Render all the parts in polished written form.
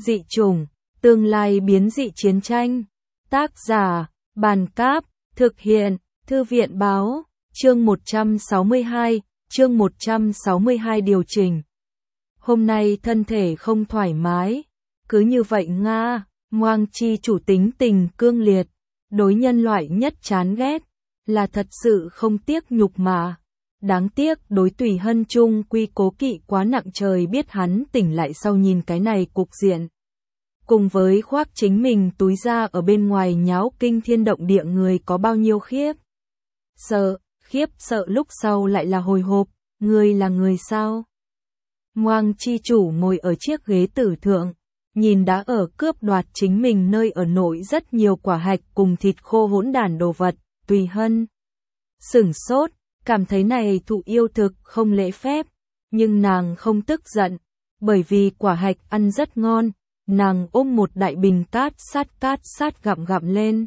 Dị chủng, tương lai biến dị chiến tranh. Tác giả, Bàn Cáp, thực hiện, Thư viện Báo, chương 162, chương 162 điều chỉnh. Hôm nay thân thể không thoải mái, cứ như vậy Nga, Ngoang Chi chủ tính tình cương liệt, đối nhân loại nhất chán ghét, là thật sự không tiếc nhục mà. Đáng tiếc đối Tùy Hân chung quy cố kỵ quá nặng, trời biết hắn tỉnh lại sau nhìn cái này cục diện. Cùng với khoác chính mình túi ra ở bên ngoài nháo kinh thiên động địa người có bao nhiêu khiếp sợ lúc sau lại là hồi hộp, người là người sao? Ngoang Chi chủ ngồi ở chiếc ghế tử thượng, nhìn đã ở cướp đoạt chính mình nơi ở nội rất nhiều quả hạch cùng thịt khô hỗn đản đồ vật, Tùy Hân sửng sốt, cảm thấy này thụ yêu thực không lễ phép, nhưng nàng không tức giận, bởi vì quả hạch ăn rất ngon, nàng ôm một đại bình cát sát gặm lên.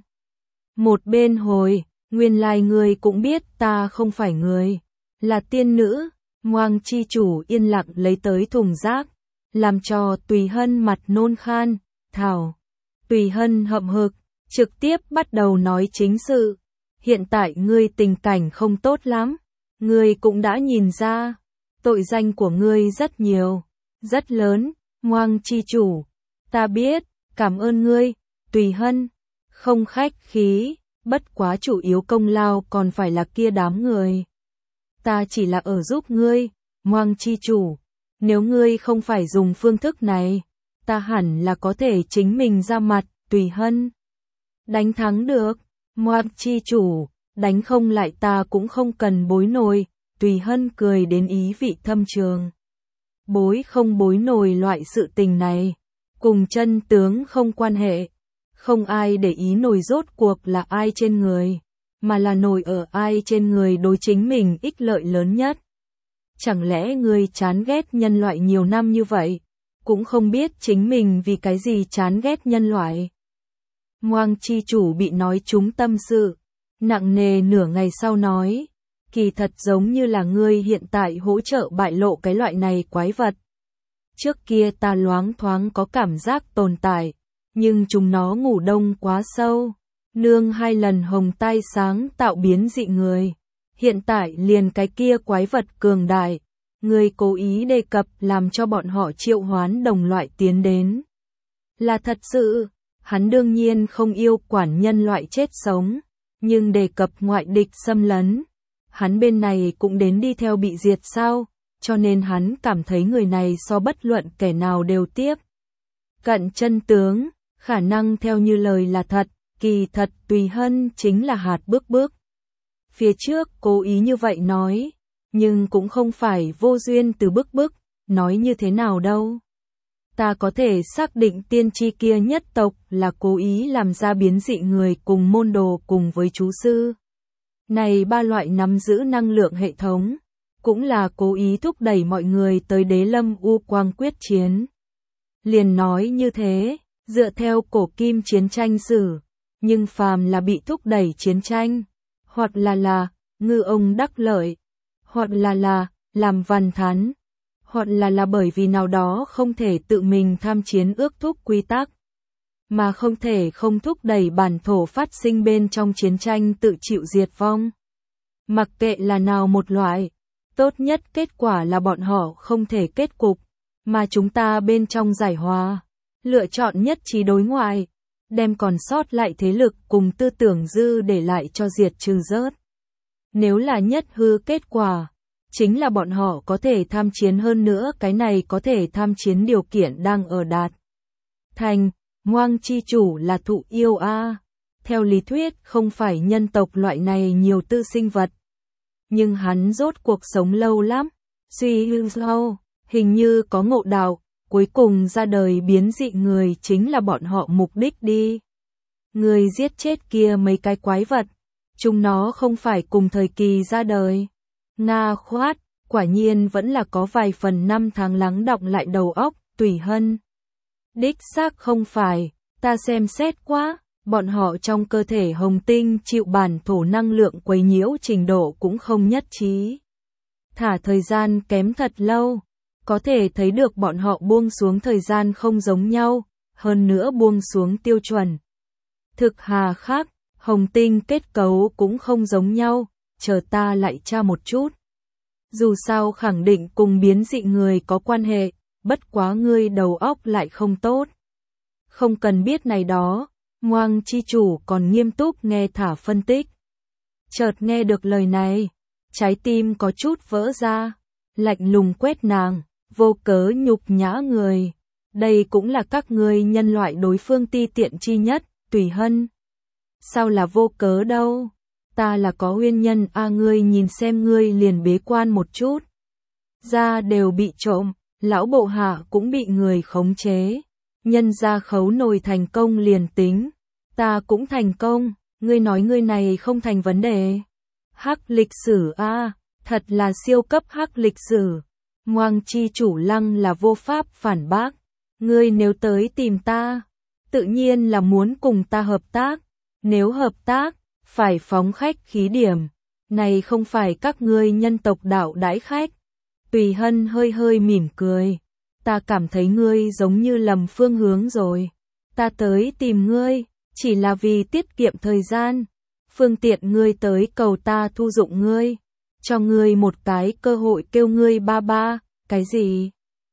Một bên hồi, nguyên lai người cũng biết ta không phải người, là tiên nữ. Ngoang Chi chủ yên lặng lấy tới thùng rác, làm cho Tùy Hân mặt nôn khan, thảo. Tùy Hân hậm hực, trực tiếp bắt đầu nói chính sự. Hiện tại ngươi tình cảnh không tốt lắm, ngươi cũng đã nhìn ra, tội danh của ngươi rất nhiều, rất lớn. Ngoang Chi chủ, ta biết, cảm ơn ngươi. Tùy Hân, không khách khí, bất quá chủ yếu công lao còn phải là kia đám người. Ta chỉ là ở giúp ngươi, Ngoang Chi chủ, nếu ngươi không phải dùng phương thức này, ta hẳn là có thể chính mình ra mặt. Tùy Hân, đánh thắng được. Ngoang Chi chủ, đánh không lại ta cũng không cần bối nổi. Tùy Hân cười đến ý vị thâm trường. Bối không bối nổi loại sự tình này, cùng chân tướng không quan hệ, không ai để ý nổi rốt cuộc là ai trên người, mà là nổi ở ai trên người đối chính mình ích lợi lớn nhất. Chẳng lẽ ngươi chán ghét nhân loại nhiều năm như vậy, cũng không biết chính mình vì cái gì chán ghét nhân loại? Ngoang Chi chủ bị nói trúng tâm sự, nặng nề nửa ngày sau nói, kỳ thật giống như là ngươi hiện tại hỗ trợ bại lộ cái loại này quái vật. Trước kia ta loáng thoáng có cảm giác tồn tại, nhưng chúng nó ngủ đông quá sâu, nương 2 lần hồng tai sáng tạo biến dị người. Hiện tại liền cái kia quái vật cường đại, ngươi cố ý đề cập làm cho bọn họ triệu hoán đồng loại tiến đến. Là thật sự, hắn đương nhiên không yêu quản nhân loại chết sống, nhưng đề cập ngoại địch xâm lấn, hắn bên này cũng đến đi theo bị diệt sao, cho nên hắn cảm thấy người này so bất luận kẻ nào đều tiếp cận chân tướng, khả năng theo như lời là thật, kỳ thật Tùy Hân chính là hạt bước. Phía trước cố ý như vậy nói, nhưng cũng không phải vô duyên từ bước, nói như thế nào đâu. Ta có thể xác định tiên tri kia nhất tộc là cố ý làm ra biến dị người cùng môn đồ cùng với chú sư. Này 3 loại nắm giữ năng lượng hệ thống, cũng là cố ý thúc đẩy mọi người tới Đế Lâm U Quang quyết chiến. Liền nói như thế, dựa theo cổ kim chiến tranh sử, nhưng phàm là bị thúc đẩy chiến tranh, hoặc là ngư ông đắc lợi, hoặc là làm văn thán, hoặc là bởi vì nào đó không thể tự mình tham chiến ước thúc quy tắc, mà không thể không thúc đẩy bản thổ phát sinh bên trong chiến tranh tự chịu diệt vong. Mặc kệ là nào một loại, tốt nhất kết quả là bọn họ không thể kết cục, mà chúng ta bên trong giải hòa, lựa chọn nhất trí đối ngoại, đem còn sót lại thế lực cùng tư tưởng dư để lại cho diệt trừ rớt. Nếu là nhất hư kết quả, chính là bọn họ có thể tham chiến, hơn nữa cái này có thể tham chiến điều kiện đang ở đạt thành. Ngoang Chi chủ là thụ yêu a, theo lý thuyết không phải nhân tộc loại này nhiều tư sinh vật, nhưng hắn rốt cuộc sống lâu lắm, suy hư lâu, hình như có ngộ đạo, cuối cùng ra đời biến dị người chính là bọn họ mục đích đi. Người giết chết kia mấy cái quái vật, chúng nó không phải cùng thời kỳ ra đời. Nga khoát, quả nhiên vẫn là có vài phần năm tháng lắng đọng lại đầu óc. Tùy Hân, đích xác không phải, ta xem xét quá, bọn họ trong cơ thể hồng tinh chịu bản thổ năng lượng quấy nhiễu trình độ cũng không nhất trí. Thả thời gian kém thật lâu, Có thể thấy được bọn họ buông xuống thời gian không giống nhau, hơn nữa buông xuống tiêu chuẩn. Thực hà khác, hồng tinh kết cấu cũng không giống nhau, chờ ta lại tra một chút. Dù sao khẳng định cùng biến dị người có quan hệ, bất quá ngươi đầu óc lại không tốt. Không cần biết này đó, Ngoang chi chủ còn nghiêm túc nghe thả phân tích. Chợt nghe được lời này, trái tim có chút vỡ ra, lạnh lùng quét nàng, vô cớ nhục nhã người. Đây cũng là các ngươi nhân loại đối phương ti tiện chi nhất, Tùy Hân. Sao là vô cớ đâu? Ta là có nguyên nhân ngươi nhìn xem ngươi liền bế quan một chút. Da đều bị trộm, lão bộ hạ cũng bị người khống chế. Nhân ra khấu nồi thành công liền tính. Ta cũng thành công, ngươi nói ngươi này không thành vấn đề. Hắc lịch sử thật là siêu cấp hắc lịch sử. Ngoang chi chủ lăng là vô pháp phản bác. Ngươi nếu tới tìm ta, tự nhiên là muốn cùng ta hợp tác. Nếu hợp tác, phải phóng khách khí điểm. Này không phải các ngươi nhân tộc đạo đãi khách. Tùy Hân hơi hơi mỉm cười. Ta cảm thấy ngươi giống như lầm phương hướng rồi. Ta tới tìm ngươi, chỉ là vì tiết kiệm thời gian. Phương tiện ngươi tới cầu ta thu dụng ngươi. Cho ngươi một cái cơ hội kêu ngươi ba ba, cái gì?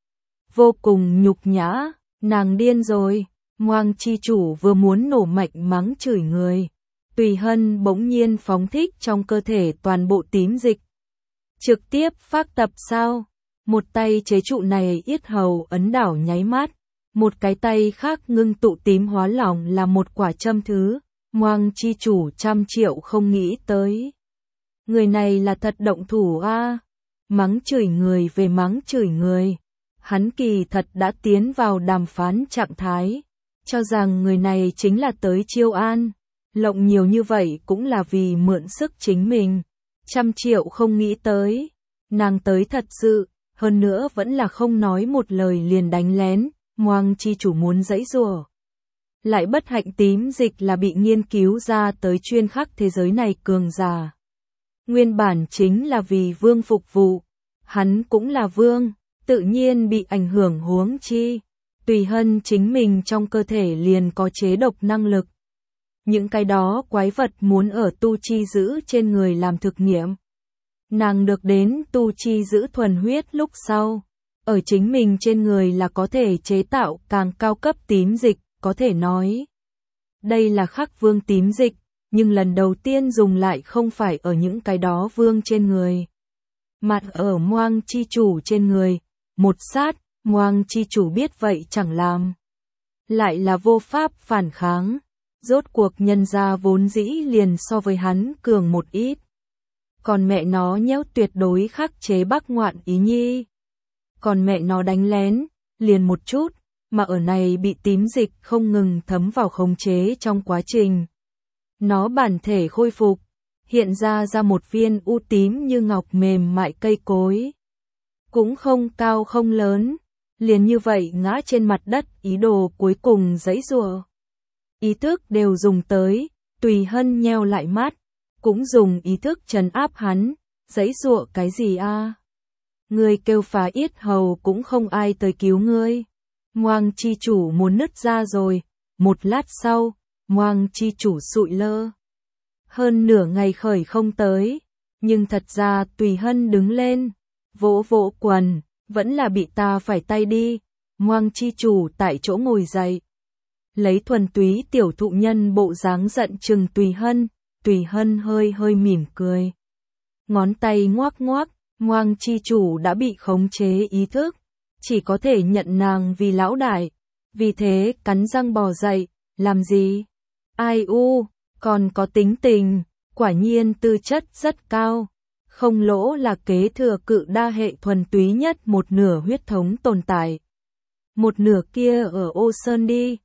Vô cùng nhục nhã, nàng điên rồi. Ngoang chi chủ vừa muốn nổ mạnh mắng chửi người. Tùy Hân bỗng nhiên phóng thích trong cơ thể toàn bộ tím dịch. Trực tiếp phác tập sao? Một tay chế trụ này yết hầu ấn đảo nháy mắt. Một cái tay khác ngưng tụ tím hóa lỏng là một quả châm thứ. Ngoang chi chủ 100 triệu không nghĩ tới. Người này là thật động thủ Mắng chửi người về mắng chửi người. Hắn kỳ thật đã tiến vào đàm phán trạng thái. Cho rằng người này chính là tới chiêu an. Lộng nhiều như vậy cũng là vì mượn sức chính mình. 100 triệu không nghĩ tới. Nàng tới thật sự, hơn nữa vẫn là không nói một lời liền đánh lén. Ngoang chi chủ muốn giãy giụa. Lại bất hạnh tím dịch là bị nghiên cứu ra tới chuyên khắc thế giới này cường giả. Nguyên bản chính là vì vương phục vụ. Hắn cũng là vương, tự nhiên bị ảnh hưởng huống chi. Tùy Hân chính mình trong cơ thể liền có chế độc năng lực. Những cái đó quái vật muốn ở tu chi giữ trên người làm thực nghiệm. Nàng được đến tu chi giữ thuần huyết lúc sau. Ở chính mình trên người là có thể chế tạo càng cao cấp tím dịch, có thể nói. Đây là khắc vương tím dịch, nhưng lần đầu tiên dùng lại không phải ở những cái đó vương trên người. Mà ở Ngoang chi chủ trên người, một sát, Ngoang chi chủ biết vậy chẳng làm. Lại là vô pháp phản kháng. Rốt cuộc nhân ra vốn dĩ liền so với hắn cường một ít. Còn mẹ nó nhéo tuyệt đối khắc chế Bắc Ngoạn Ý Nhi. Còn mẹ nó đánh lén, liền một chút, mà ở này bị tím dịch không ngừng thấm vào khống chế trong quá trình. Nó bản thể khôi phục, hiện ra một viên u tím như ngọc mềm mại cây cối. Cũng không cao không lớn, liền như vậy ngã trên mặt đất ý đồ cuối cùng giãy giụa. Ý thức đều dùng tới, Tùy Hân nheo lại mắt, cũng dùng ý thức trấn áp hắn, giãy giụa cái gì Ngươi kêu phá yết hầu cũng không ai tới cứu ngươi. Ngoang chi chủ muốn nứt ra rồi, một lát sau, Ngoang chi chủ sụi lơ. Hơn nửa ngày khởi không tới, nhưng thật ra Tùy Hân đứng lên, vỗ vỗ quần, vẫn là bị ta phải tay đi. Ngoang chi chủ tại chỗ ngồi dậy. Lấy thuần túy tiểu thụ nhân bộ dáng giận chừng Tùy Hân hơi hơi mỉm cười. Ngón tay ngoác ngoác, Ngoang chi chủ đã bị khống chế ý thức, chỉ có thể nhận nàng vì lão đại, vì thế cắn răng bò dậy, làm gì? Ai còn có tính tình, quả nhiên tư chất rất cao, không lỗ là kế thừa cự đa hệ thuần túy nhất một nửa huyết thống tồn tại. Một nửa kia ở Ô Sơn đi,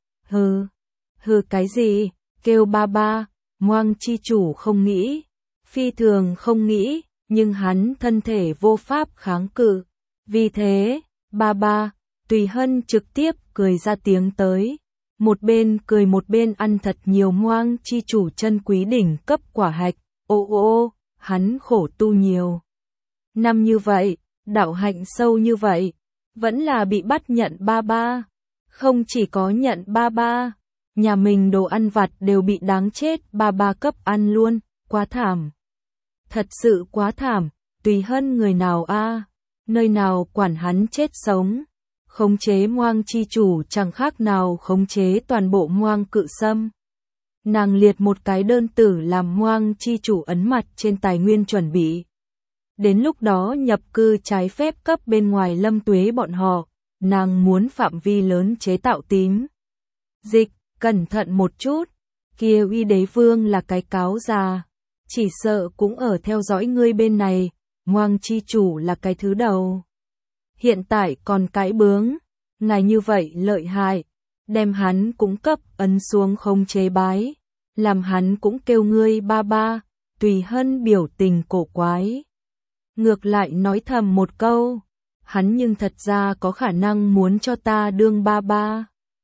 hừ cái gì, kêu ba ba, Ngoang chi chủ không nghĩ, phi thường không nghĩ, nhưng hắn thân thể vô pháp kháng cự. Vì thế, ba ba, Tùy Hân trực tiếp cười ra tiếng tới. Một bên cười một bên ăn thật nhiều Ngoang chi chủ chân quý đỉnh cấp quả hạch. Ô, hắn khổ tu nhiều năm như vậy, đạo hạnh sâu như vậy, Vẫn là bị bắt nhận ba ba. Không chỉ có nhận ba ba, nhà mình đồ ăn vặt đều bị đáng chết ba ba cấp ăn luôn, quá thảm. Thật sự quá thảm, tùy hân người nào a, nơi nào quản hắn chết sống. Khống chế Moang chi chủ chẳng khác nào khống chế toàn bộ Moang Cự Sâm. Nàng liệt một cái đơn tử làm Moang chi chủ ấn mặt trên tài nguyên chuẩn bị. Đến lúc đó nhập cư trái phép cấp bên ngoài Lâm Tuế bọn họ, nàng muốn phạm vi lớn chế tạo tím. Dịch, cẩn thận một chút, kia Uy Đế Vương là cái cáo già, chỉ sợ cũng ở theo dõi ngươi bên này, Moang chi chủ là cái thứ đầu. Hiện tại còn cãi bướng, ngài như vậy lợi hại, đem hắn cũng cấp ấn xuống không chế bái, làm hắn cũng kêu ngươi ba ba, tùy hân biểu tình cổ quái. Ngược lại nói thầm một câu, hắn nhưng thật ra có khả năng muốn cho ta đương ba ba.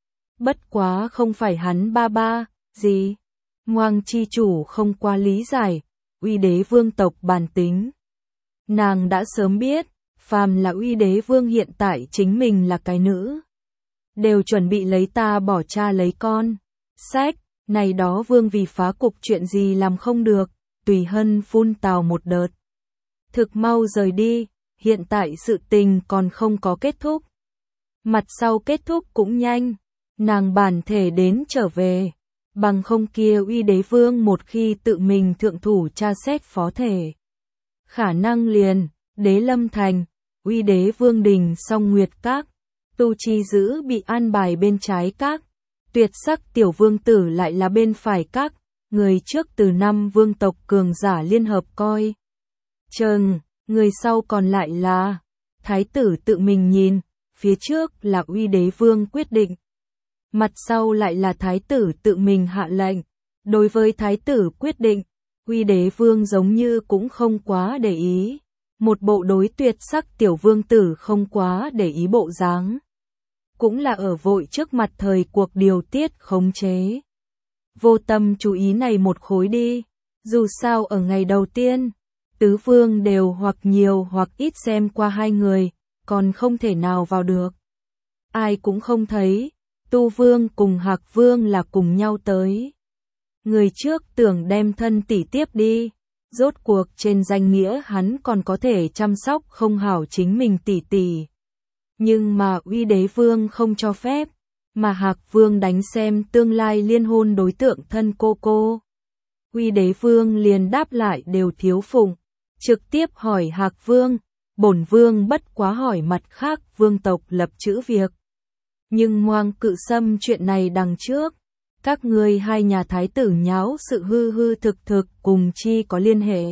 Bất quá không phải hắn ba ba, gì? Moang chi chủ không qua lý giải, Uy Đế Vương tộc bản tính. Nàng đã sớm biết, phàm là Uy Đế Vương hiện tại chính mình là cái nữ. Đều chuẩn bị lấy ta bỏ cha lấy con. Sách, này đó Vương vì phá cục chuyện gì làm không được, tùy hân phun tào một đợt. Thực mau rời đi, hiện tại sự tình còn không có kết thúc. Mặt sau kết thúc cũng nhanh, nàng bản thể đến trở về, bằng không kia Uy Đế Vương một khi tự mình thượng thủ tra xét phó thể. Khả năng liền, Đế Lâm Thành, Uy Đế Vương đình song Nguyệt Các, Tu Chi Giữ bị an bài bên trái các, Tuyệt Sắc Tiểu Vương Tử lại là bên phải các, người trước từ 5 vương tộc cường giả liên hợp coi chừng, người sau còn lại là Thái tử tự mình nhìn, phía trước là Uy Đế Vương quyết định. Mặt sau lại là Thái tử tự mình hạ lệnh. Đối với Thái tử quyết định, Uy Đế Vương giống như cũng không quá để ý. Một bộ đối Tuyệt Sắc Tiểu Vương Tử không quá để ý bộ dáng. Cũng là ở vội trước mặt thời cuộc điều tiết khống chế. Vô tâm chú ý này một khối đi. Dù sao ở ngày đầu tiên, tứ vương đều hoặc nhiều hoặc ít xem qua hai người, còn không thể nào vào được. Ai cũng không thấy, Tu Vương cùng Hạc Vương là cùng nhau tới. Người trước tưởng đem thân tỷ tiếp đi, rốt cuộc trên danh nghĩa hắn còn có thể chăm sóc không hảo chính mình tỷ tỷ. Nhưng mà Uy Đế Vương không cho phép, mà Hạc Vương đánh xem tương lai liên hôn đối tượng thân cô. Uy Đế Vương liền đáp lại đều thiếu phụng, trực tiếp hỏi Hạc Vương, bổn vương bất quá hỏi mặt khác vương tộc lập chữ việc. Nhưng Moang Cự Sâm chuyện này đằng trước, các ngươi hai nhà thái tử nháo sự hư hư thực cùng chi có liên hệ.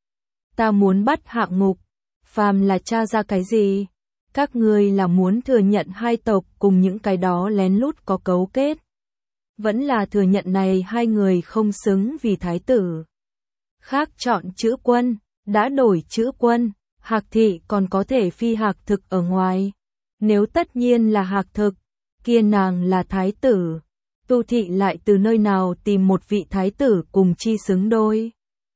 Ta muốn bắt hạ ngục, phàm là tra ra cái gì, các ngươi là muốn thừa nhận hai tộc cùng những cái đó lén lút có cấu kết. Vẫn là thừa nhận này hai người không xứng vì thái tử. Khác chọn chữ quân, đã đổi chữ quân, Hạc thị còn có thể phi Hạc thực ở ngoài. Nếu tất nhiên là Hạc thực, kia nàng là thái tử. Tu thị lại từ nơi nào tìm một vị thái tử cùng chi xứng đôi.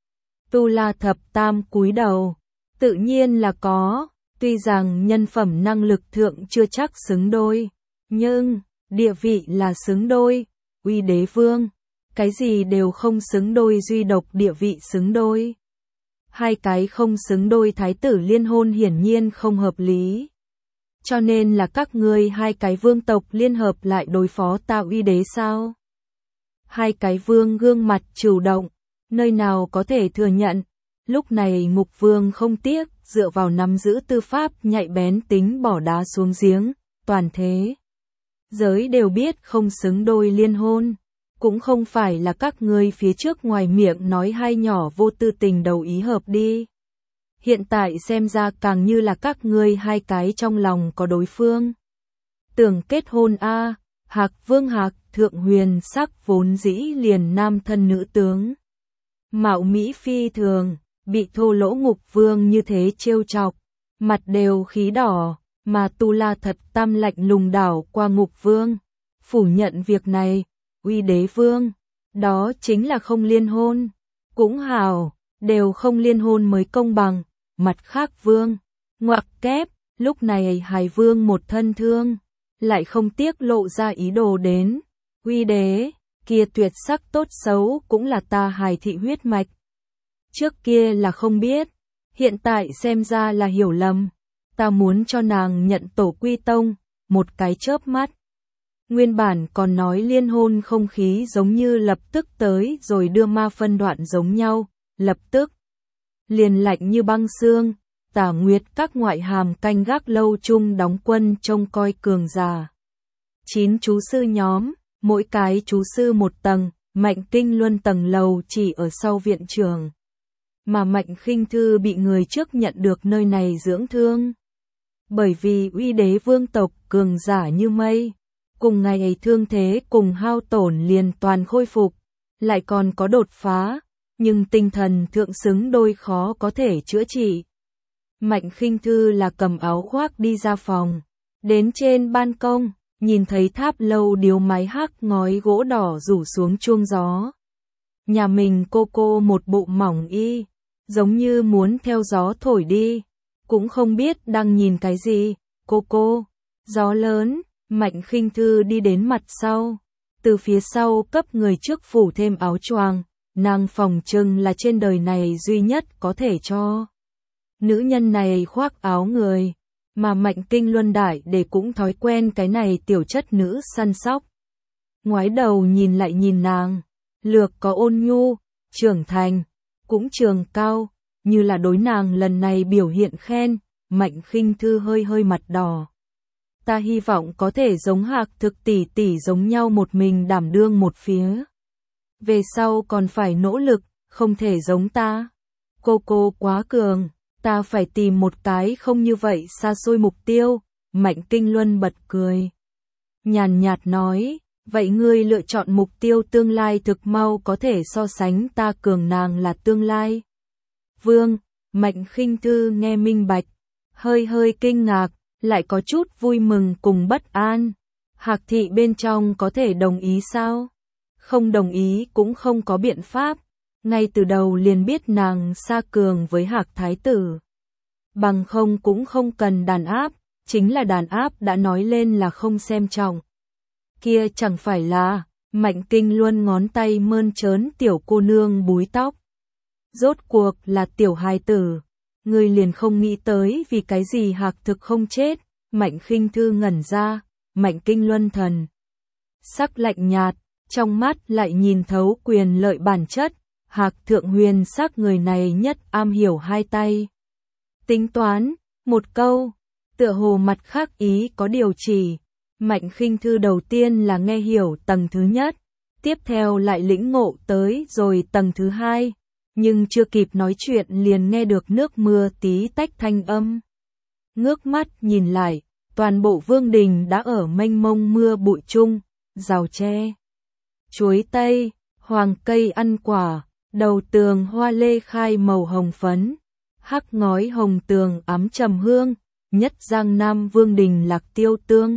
Tu La Thập Tam cúi đầu, tự nhiên là có, tuy rằng nhân phẩm năng lực thượng chưa chắc xứng đôi, nhưng địa vị là xứng đôi. Uy Đế Vương, cái gì đều không xứng đôi duy độc địa vị xứng đôi. Hai cái không xứng đôi thái tử liên hôn hiển nhiên không hợp lý. Cho nên là các ngươi hai cái vương tộc liên hợp lại đối phó ta Uy Đế sao? Hai cái vương gương mặt chủ động, nơi nào có thể thừa nhận. Lúc này Ngục Vương không tiếc, dựa vào nắm giữ tư pháp nhạy bén tính bỏ đá xuống giếng, toàn thế giới đều biết không xứng đôi liên hôn. Cũng không phải là các ngươi phía trước ngoài miệng nói hai nhỏ vô tư tình đầu ý hợp đi. Hiện tại xem ra càng như là các ngươi hai cái trong lòng có đối phương. Tưởng kết hôn a, Hạc Vương Hạc Thượng Huyền sắc vốn dĩ liền nam thân nữ tướng. Mạo mỹ phi thường, bị thô lỗ Ngục Vương như thế trêu chọc, mặt đều khí đỏ, mà Tu La thật tam lạnh lùng đảo qua Ngục Vương, phủ nhận việc này. Uy Đế Vương, đó chính là không liên hôn. Cũng hảo, đều không liên hôn mới công bằng. Mặt khác Vương, ngoặc kép, Lúc này Hải Vương một thân thương, lại không tiếc lộ ra ý đồ đến. Uy đế, kia tuyệt sắc tốt xấu cũng là ta Hải thị huyết mạch. Trước kia là không biết, hiện tại xem ra là hiểu lầm. Ta muốn cho nàng nhận tổ quy tông, một cái chớp mắt. Nguyên bản còn nói liên hôn không khí giống như lập tức tới rồi đưa ma phân đoạn giống nhau, lập tức. Liền lạnh như băng xương, Tả Nguyệt các ngoại hàm canh gác lâu chung đóng quân trông coi cường giả. 9 chú sư nhóm, mỗi cái chú sư một tầng, Mạnh Kinh Luân tầng lầu chỉ ở sau viện trường. Mà Mạnh Khinh Thư bị người trước nhận được nơi này dưỡng thương. Bởi vì uy đế vương tộc cường giả như mây, cùng ngày ấy thương thế cùng hao tổn liền toàn khôi phục, lại còn có đột phá, nhưng tinh thần thượng xứng đôi khó có thể chữa trị. Mạnh Khinh Thư là cầm áo khoác đi ra phòng, đến trên ban công, nhìn thấy tháp lâu điếu mái hắc ngói gỗ đỏ rủ xuống chuông gió. Nhà mình cô một bộ mỏng y, giống như muốn theo gió thổi đi, cũng không biết đang nhìn cái gì. Cô, gió lớn, Mạnh Khinh Thư đi đến mặt sau, từ phía sau cấp người trước phủ thêm áo choàng, nàng phòng trừng là trên đời này duy nhất có thể cho nữ nhân này khoác áo người, mà Mạnh Kinh Luân đại để cũng thói quen cái này tiểu chất nữ săn sóc. Ngoái đầu nhìn lại nhìn nàng, lược có ôn nhu, trưởng thành, cũng trường cao, như là đối nàng lần này biểu hiện khen. Mạnh Khinh Thư hơi mặt đỏ. Ta hy vọng có thể giống Hạc Thực tỷ tỷ giống nhau một mình đảm đương một phía. Về sau còn phải nỗ lực, không thể giống ta. Cô quá cường, ta phải tìm một cái không như vậy xa xôi mục tiêu. Mạnh Kinh Luân bật cười. Nhàn nhạt nói, vậy ngươi lựa chọn mục tiêu tương lai thực mau có thể so sánh ta cường nàng là tương lai. Vương, Mạnh Khinh Thư nghe minh bạch, hơi kinh ngạc, lại có chút vui mừng cùng bất an. Hạc thị bên trong có thể đồng ý sao? Không đồng ý cũng không có biện pháp, ngay từ đầu liền biết nàng xa cường với Hạc thái tử. Bằng không cũng không cần đàn áp, chính là đàn áp đã nói lên là không xem trọng. Kia chẳng phải là, Mạnh Kinh Luân ngón tay mơn trớn tiểu cô nương búi tóc. Rốt cuộc là tiểu hài tử, người liền không nghĩ tới vì cái gì Hạc Thực không chết. Mạnh Khinh Thư ngẩn ra, Mạnh Kinh Luân thần sắc lạnh nhạt, trong mắt lại nhìn thấu quyền lợi bản chất. Hạc Thượng Huyền sắc người này nhất am hiểu hai tay tính toán, một câu, tựa hồ mặt khác ý có điều chỉ. Mạnh Khinh Thư đầu tiên là nghe hiểu tầng thứ nhất, tiếp theo lại lĩnh ngộ tới rồi tầng thứ hai, nhưng chưa kịp nói chuyện liền nghe được nước mưa tí tách thanh âm. Ngước mắt nhìn lại, toàn bộ vương đình đã ở mênh mông mưa bụi chung, rào tre, chuối tây, hoàng cây ăn quả, đầu tường hoa lê khai màu hồng phấn, hắc ngói hồng tường ấm trầm hương, nhất Giang Nam vương đình lạc tiêu tương.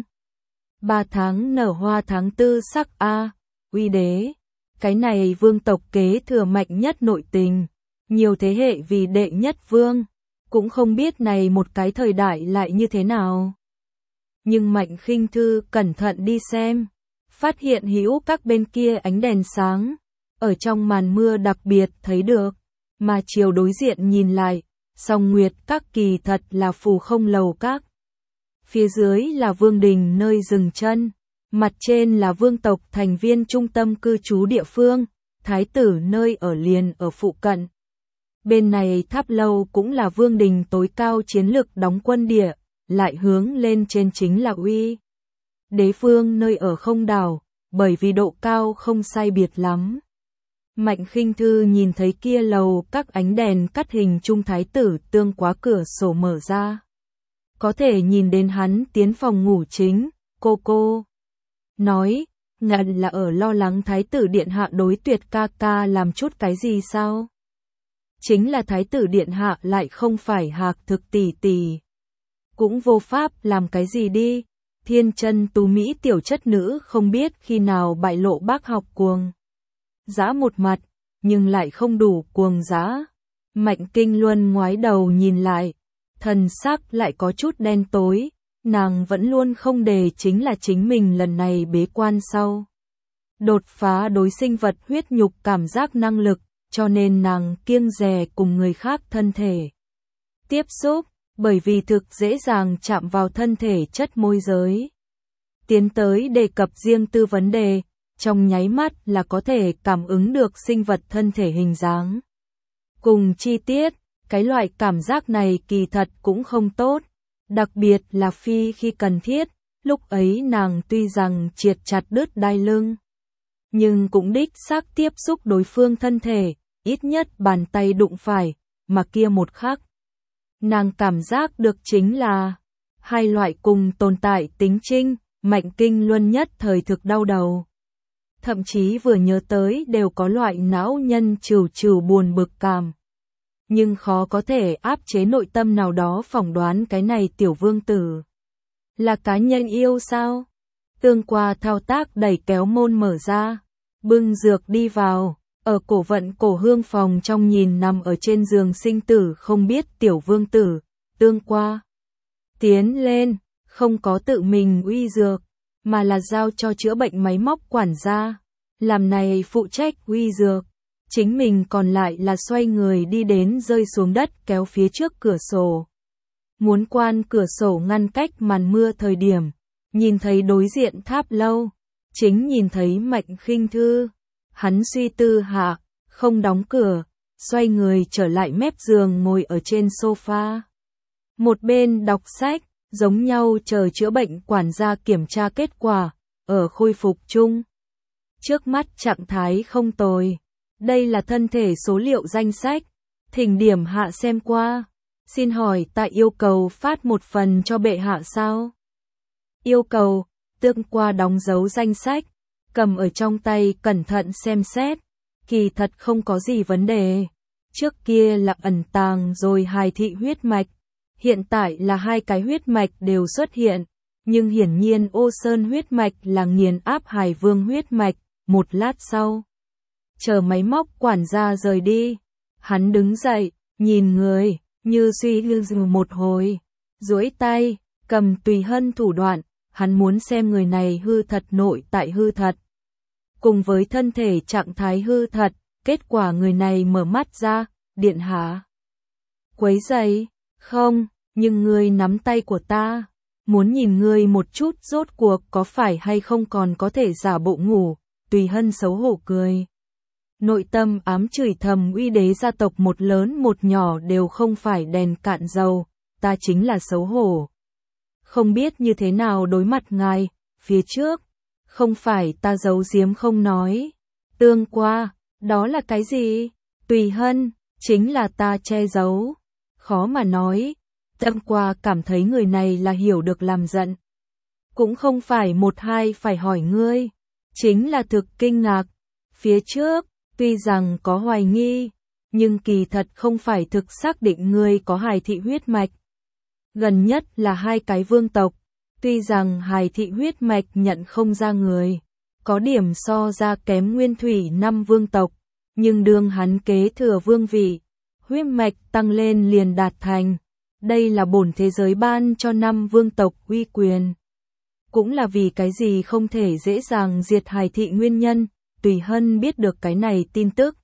3 tháng nở hoa tháng 4 sắc a, uy đế, cái này vương tộc kế thừa mạnh nhất nội tình, nhiều thế hệ vì đệ nhất vương, cũng không biết này một cái thời đại lại như thế nào. Nhưng Mạnh Khinh Thư cẩn thận đi xem, phát hiện hữu các bên kia ánh đèn sáng, ở trong màn mưa đặc biệt thấy được, mà chiều đối diện nhìn lại, Song Nguyệt các kỳ thật là phù không lầu các. Phía dưới là vương đình nơi dừng chân, mặt trên là vương tộc thành viên trung tâm cư trú địa phương, thái tử nơi ở liền ở phụ cận. Bên này tháp lâu cũng là vương đình tối cao chiến lực đóng quân địa, lại hướng lên trên chính là uy đế vương nơi ở không đảo, bởi vì độ cao không sai biệt lắm. Mạnh Khinh Thư nhìn thấy kia lầu các ánh đèn cắt hình trung thái tử tương quá cửa sổ mở ra. Có thể nhìn đến hắn tiến phòng ngủ chính, cô nói, ngạn là ở lo lắng thái tử điện hạ đối tuyệt ca ca làm chút cái gì sao? Chính là thái tử điện hạ lại không phải Hạc Thực tỷ tỷ. Cũng vô pháp làm cái gì đi, thiên chân tú mỹ tiểu chất nữ không biết khi nào bại lộ bác học cuồng dã một mặt, nhưng lại không đủ cuồng dã. Mạnh Kinh Luân ngoái đầu nhìn lại, thần sắc lại có chút đen tối, nàng vẫn luôn không đề chính là chính mình lần này bế quan sau. Đột phá đối sinh vật huyết nhục cảm giác năng lực, cho nên nàng kiêng dè cùng người khác thân thể tiếp xúc, bởi vì thực dễ dàng chạm vào thân thể chất môi giới. Tiến tới đề cập riêng tư vấn đề, trong nháy mắt là có thể cảm ứng được sinh vật thân thể hình dáng. Cùng chi tiết, cái loại cảm giác này kỳ thật cũng không tốt, đặc biệt là phi khi cần thiết, lúc ấy nàng tuy rằng triệt chặt đứt đai lưng, nhưng cũng đích xác tiếp xúc đối phương thân thể, ít nhất bàn tay đụng phải, mà kia một khắc. Nàng cảm giác được chính là hai loại cùng tồn tại tính trinh, mạnh kinh luân nhất thời thực đau đầu. Thậm chí vừa nhớ tới đều có loại não nhân trừu trừu buồn bực cảm. Nhưng khó có thể áp chế nội tâm nào đó phỏng đoán cái này tiểu vương tử. Là cá nhân yêu sao? Tương qua thao tác đẩy kéo môn mở ra, bưng dược đi vào, ở cổ vận cổ hương phòng trong nhìn nằm ở trên giường sinh tử không biết tiểu vương tử, tương qua. Tiến lên, không có tự mình uy dược, mà là giao cho chữa bệnh máy móc quản gia, làm này phụ trách uy dược. Chính mình còn lại là xoay người đi đến rơi xuống đất kéo phía trước cửa sổ. Muốn quan cửa sổ ngăn cách màn mưa thời điểm, nhìn thấy đối diện tháp lâu, chính nhìn thấy Mạnh Khinh Thư. Hắn suy tư hạ, không đóng cửa, xoay người trở lại mép giường ngồi ở trên sofa. Một bên đọc sách, giống nhau chờ chữa bệnh quản gia kiểm tra kết quả, ở khôi phục chung. Trước mắt trạng thái không tồi. Đây là thân thể số liệu danh sách, thỉnh điểm hạ xem qua. Xin hỏi tại yêu cầu phát một phần cho bệ hạ sao? Yêu cầu, tương qua đóng dấu danh sách, cầm ở trong tay cẩn thận xem xét, kỳ thật không có gì vấn đề. Trước kia là ẩn tàng rồi hài thị huyết mạch, hiện tại là hai cái huyết mạch đều xuất hiện, nhưng hiển nhiên Ô Sơn huyết mạch là nghiền áp Hải Vương huyết mạch. Một lát sau, chờ máy móc quản gia rời đi, hắn đứng dậy, nhìn người, như suy tư một hồi, duỗi tay, cầm Tùy Hân thủ đoạn, hắn muốn xem người này hư thật nội tại hư thật. Cùng với thân thể trạng thái hư thật, kết quả người này mở mắt ra, điện hạ. Quấy rầy, không, nhưng ngươi nắm tay của ta, muốn nhìn ngươi một chút rốt cuộc có phải hay không còn có thể giả bộ ngủ. Tùy Hân xấu hổ cười. Nội tâm ám chửi thầm uy đế gia tộc một lớn một nhỏ đều không phải đèn cạn dầu, ta chính là xấu hổ. Không biết như thế nào đối mặt ngài, phía trước, không phải ta giấu giếm không nói. Tương qua, đó là cái gì? Tùy Hân, chính là ta che giấu. Khó mà nói, Tương qua cảm thấy người này là hiểu được làm giận. Cũng không phải một hai phải hỏi ngươi. Chính là thực kinh ngạc, phía trước, tuy rằng có hoài nghi, nhưng kỳ thật không phải thực xác định ngươi có hài thị huyết mạch. Gần nhất là hai cái vương tộc, tuy rằng hài thị huyết mạch nhận không ra người, có điểm so ra kém nguyên thủy 5 vương tộc, nhưng đương hắn kế thừa vương vị, huyết mạch tăng lên liền đạt thành. Đây là bổn thế giới ban cho 5 vương tộc uy quyền. Cũng là vì cái gì không thể dễ dàng diệt hài thị nguyên nhân, Tùy Hân biết được cái này tin tức.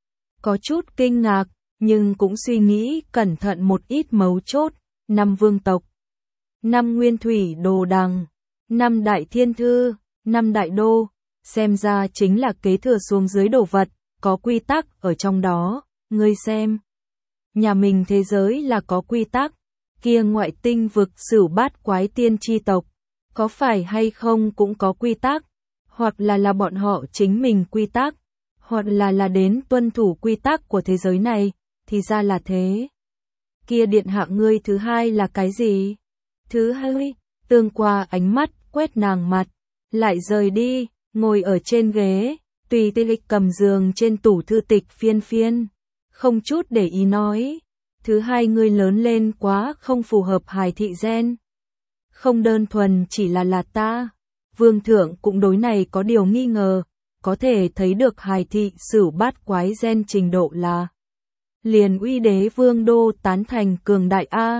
Có chút kinh ngạc, nhưng cũng suy nghĩ cẩn thận một ít mấu chốt, 5 vương tộc, 5 nguyên thủy đồ đằng, 5 đại thiên thư, 5 đại đô, xem ra chính là kế thừa xuống dưới đồ vật, có quy tắc ở trong đó, ngươi xem. Nhà mình thế giới là có quy tắc, kia ngoại tinh vực Sửu Bát Quái tiên tri tộc. Có phải hay không cũng có quy tắc, hoặc là bọn họ chính mình quy tắc, hoặc là đến tuân thủ quy tắc của thế giới này, thì ra là thế. Kia điện hạ ngươi thứ hai là cái gì? Thứ hai, tương qua ánh mắt, quét nàng mặt, lại rời đi, ngồi ở trên ghế, tùy tê lịch cầm giường trên tủ thư tịch phiên phiên, không chút để ý nói. Thứ hai ngươi lớn lên quá không phù hợp hài thị gen. Không đơn thuần chỉ là ta, vương thượng cũng đối này có điều nghi ngờ, có thể thấy được hài thị Sửu Bát Quái gen trình độ là liền uy đế vương đô tán thành cường đại A,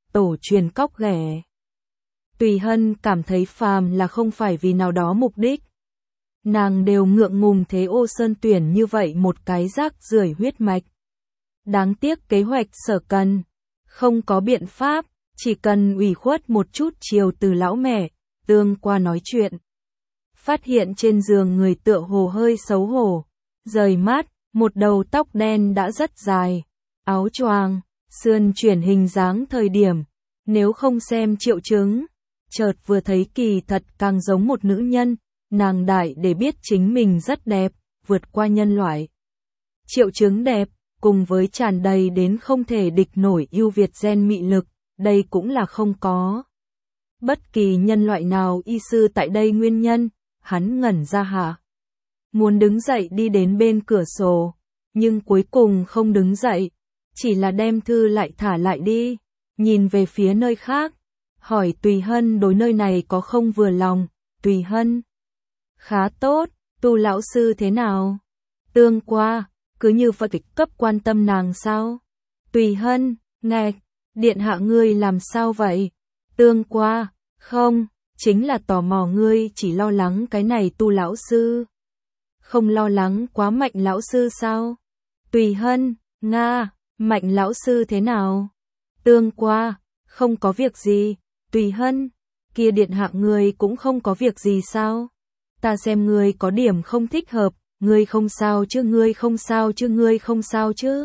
tổ truyền cóc ghẻ. Tùy Hân cảm thấy phàm là không phải vì nào đó mục đích. Nàng đều ngượng ngùng thế Ô Sơn tuyển như vậy một cái rác rưởi huyết mạch. Đáng tiếc kế hoạch Sở cần. Không có biện pháp, chỉ cần ủy khuất một chút chiều từ lão mẹ, Tương qua nói chuyện. Phát hiện trên giường người tựa hồ hơi xấu hổ, rời mắt, một đầu tóc đen đã rất dài, áo choàng, sườn chuyển hình dáng thời điểm, nếu không xem triệu chứng, chợt vừa thấy kỳ thật càng giống một nữ nhân, nàng đại để biết chính mình rất đẹp, vượt qua nhân loại. Triệu chứng đẹp, cùng với tràn đầy đến không thể địch nổi ưu việt gen mị lực, đây cũng là không có. Bất kỳ nhân loại nào y sư tại đây nguyên nhân, hắn ngẩn ra hả? Muốn đứng dậy đi đến bên cửa sổ, nhưng cuối cùng không đứng dậy, chỉ là đem thư lại thả lại đi, nhìn về phía nơi khác, hỏi Tùy Hân đối nơi này có không vừa lòng. Tùy Hân: khá tốt, Tu lão sư thế nào? Tương qua, cứ như vậy cấp quan tâm nàng sao? Tùy Hân: ngạch, điện hạ ngươi làm sao vậy? Tương qua: không, chính là tò mò ngươi chỉ lo lắng cái này Tu lão sư. Không lo lắng quá Mạnh lão sư sao? Tùy Hân: nga, Mạnh lão sư thế nào? Tương qua: không có việc gì. Tùy Hân: kia điện hạ ngươi cũng không có việc gì sao? Ta xem ngươi có điểm không thích hợp, ngươi không sao chứ, ngươi không sao chứ, ngươi không sao chứ?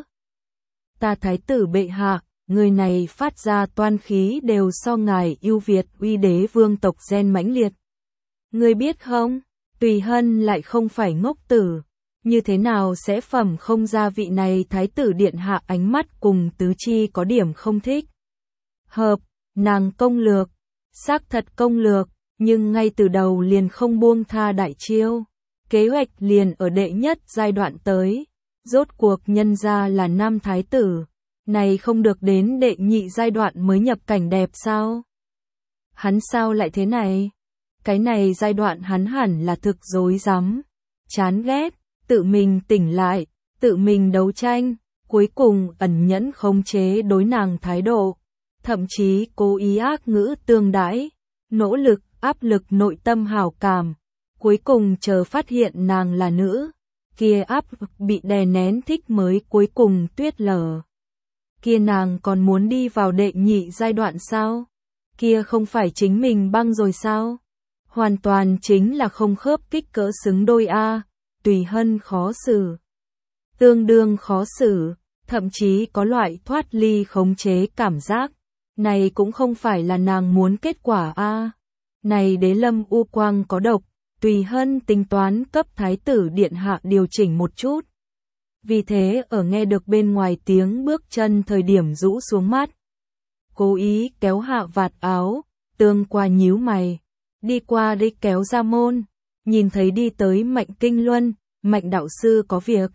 Ta thái tử bệ hạ, người này phát ra toan khí đều so ngài ưu việt uy đế vương tộc gen mãnh liệt. Ngươi biết không, Tùy Hân lại không phải ngốc tử, như thế nào sẽ phẩm không ra vị này thái tử điện hạ ánh mắt cùng tứ chi có điểm không thích. Hợp, nàng công lược, xác thật công lược, nhưng ngay từ đầu liền không buông tha đại chiêu. Kế hoạch liền ở đệ nhất giai đoạn tới, rốt cuộc nhân ra là nam thái tử, này không được đến đệ nhị giai đoạn mới nhập cảnh đẹp sao? Hắn sao lại thế này? Cái này giai đoạn hắn hẳn là thực rối rắm, chán ghét, tự mình tỉnh lại, tự mình đấu tranh, cuối cùng ẩn nhẫn khống chế đối nàng thái độ, thậm chí cố ý ác ngữ tương đãi, nỗ lực áp lực nội tâm hảo cảm, cuối cùng chờ phát hiện nàng là nữ, kia áp bị đè nén thích mới cuối cùng tuyết lở. Kia nàng còn muốn đi vào đệ nhị giai đoạn sao? Kia không phải chính mình băng rồi sao? Hoàn toàn chính là không khớp kích cỡ xứng đôi a. Tùy Hân khó xử, tương đương khó xử, thậm chí có loại thoát ly khống chế cảm giác. Này cũng không phải là nàng muốn kết quả a. Này đế lâm u quang có độc, Tùy Hân tính toán cấp thái tử điện hạ điều chỉnh một chút. Vì thế ở nghe được bên ngoài tiếng bước chân thời điểm rũ xuống mắt. Cố ý kéo hạ vạt áo, Tương qua nhíu mày, đi qua đi kéo ra môn, nhìn thấy đi tới Mạnh Kinh Luân, Mạnh đạo sư có việc.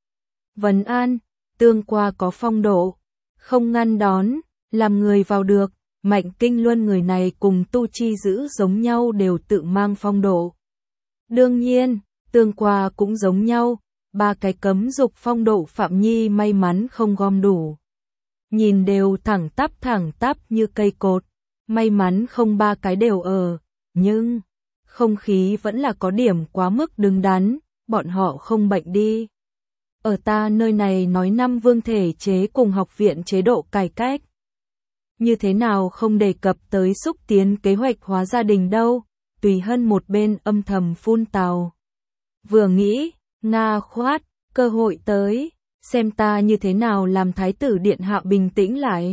Vấn an, Tương qua có phong độ, không ngăn đón, làm người vào được. Mạnh Kinh Luân người này cùng Tu Chi Dữ giống nhau đều tự mang phong độ. Đương nhiên, Tương qua cũng giống nhau, ba cái cấm dục phong độ Phạm Nhi may mắn không gom đủ. Nhìn đều thẳng tắp như cây cột, may mắn không ba cái đều ở, nhưng không khí vẫn là có điểm quá mức đứng đắn, bọn họ không bệnh đi. Ở ta nơi này nói năm vương thể chế cùng học viện chế độ cải cách. Như thế nào không đề cập tới xúc tiến kế hoạch hóa gia đình đâu, Tùy Hân một bên âm thầm phun tào. Vừa nghĩ, nga khoát, cơ hội tới, xem ta như thế nào làm thái tử điện hạ bình tĩnh lại.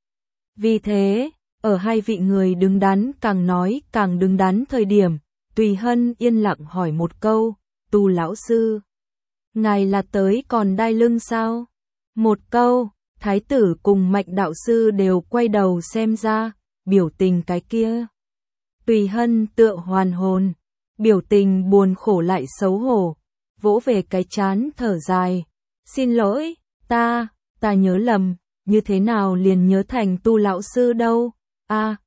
Vì thế, ở hai vị người đứng đắn càng nói càng đứng đắn thời điểm, Tùy Hân yên lặng hỏi một câu, Tu lão sư, ngài là tới còn đai lưng sao? Một câu, thái tử cùng Mạnh đạo sư đều quay đầu xem ra, biểu tình cái kia. Tùy Hân tựa hoàn hồn, biểu tình buồn khổ lại xấu hổ, vỗ về cái trán thở dài, xin lỗi, ta nhớ lầm, như thế nào liền nhớ thành Tu lão sư đâu, ha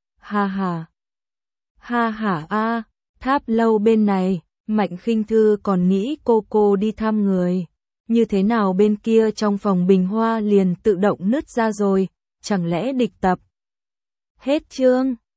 ha, Tháp lâu bên này, Mạnh Khinh Thư còn nghĩ cô đi thăm người, như thế nào bên kia trong phòng bình hoa liền tự động nứt ra rồi, chẳng lẽ địch tập. Hết chương.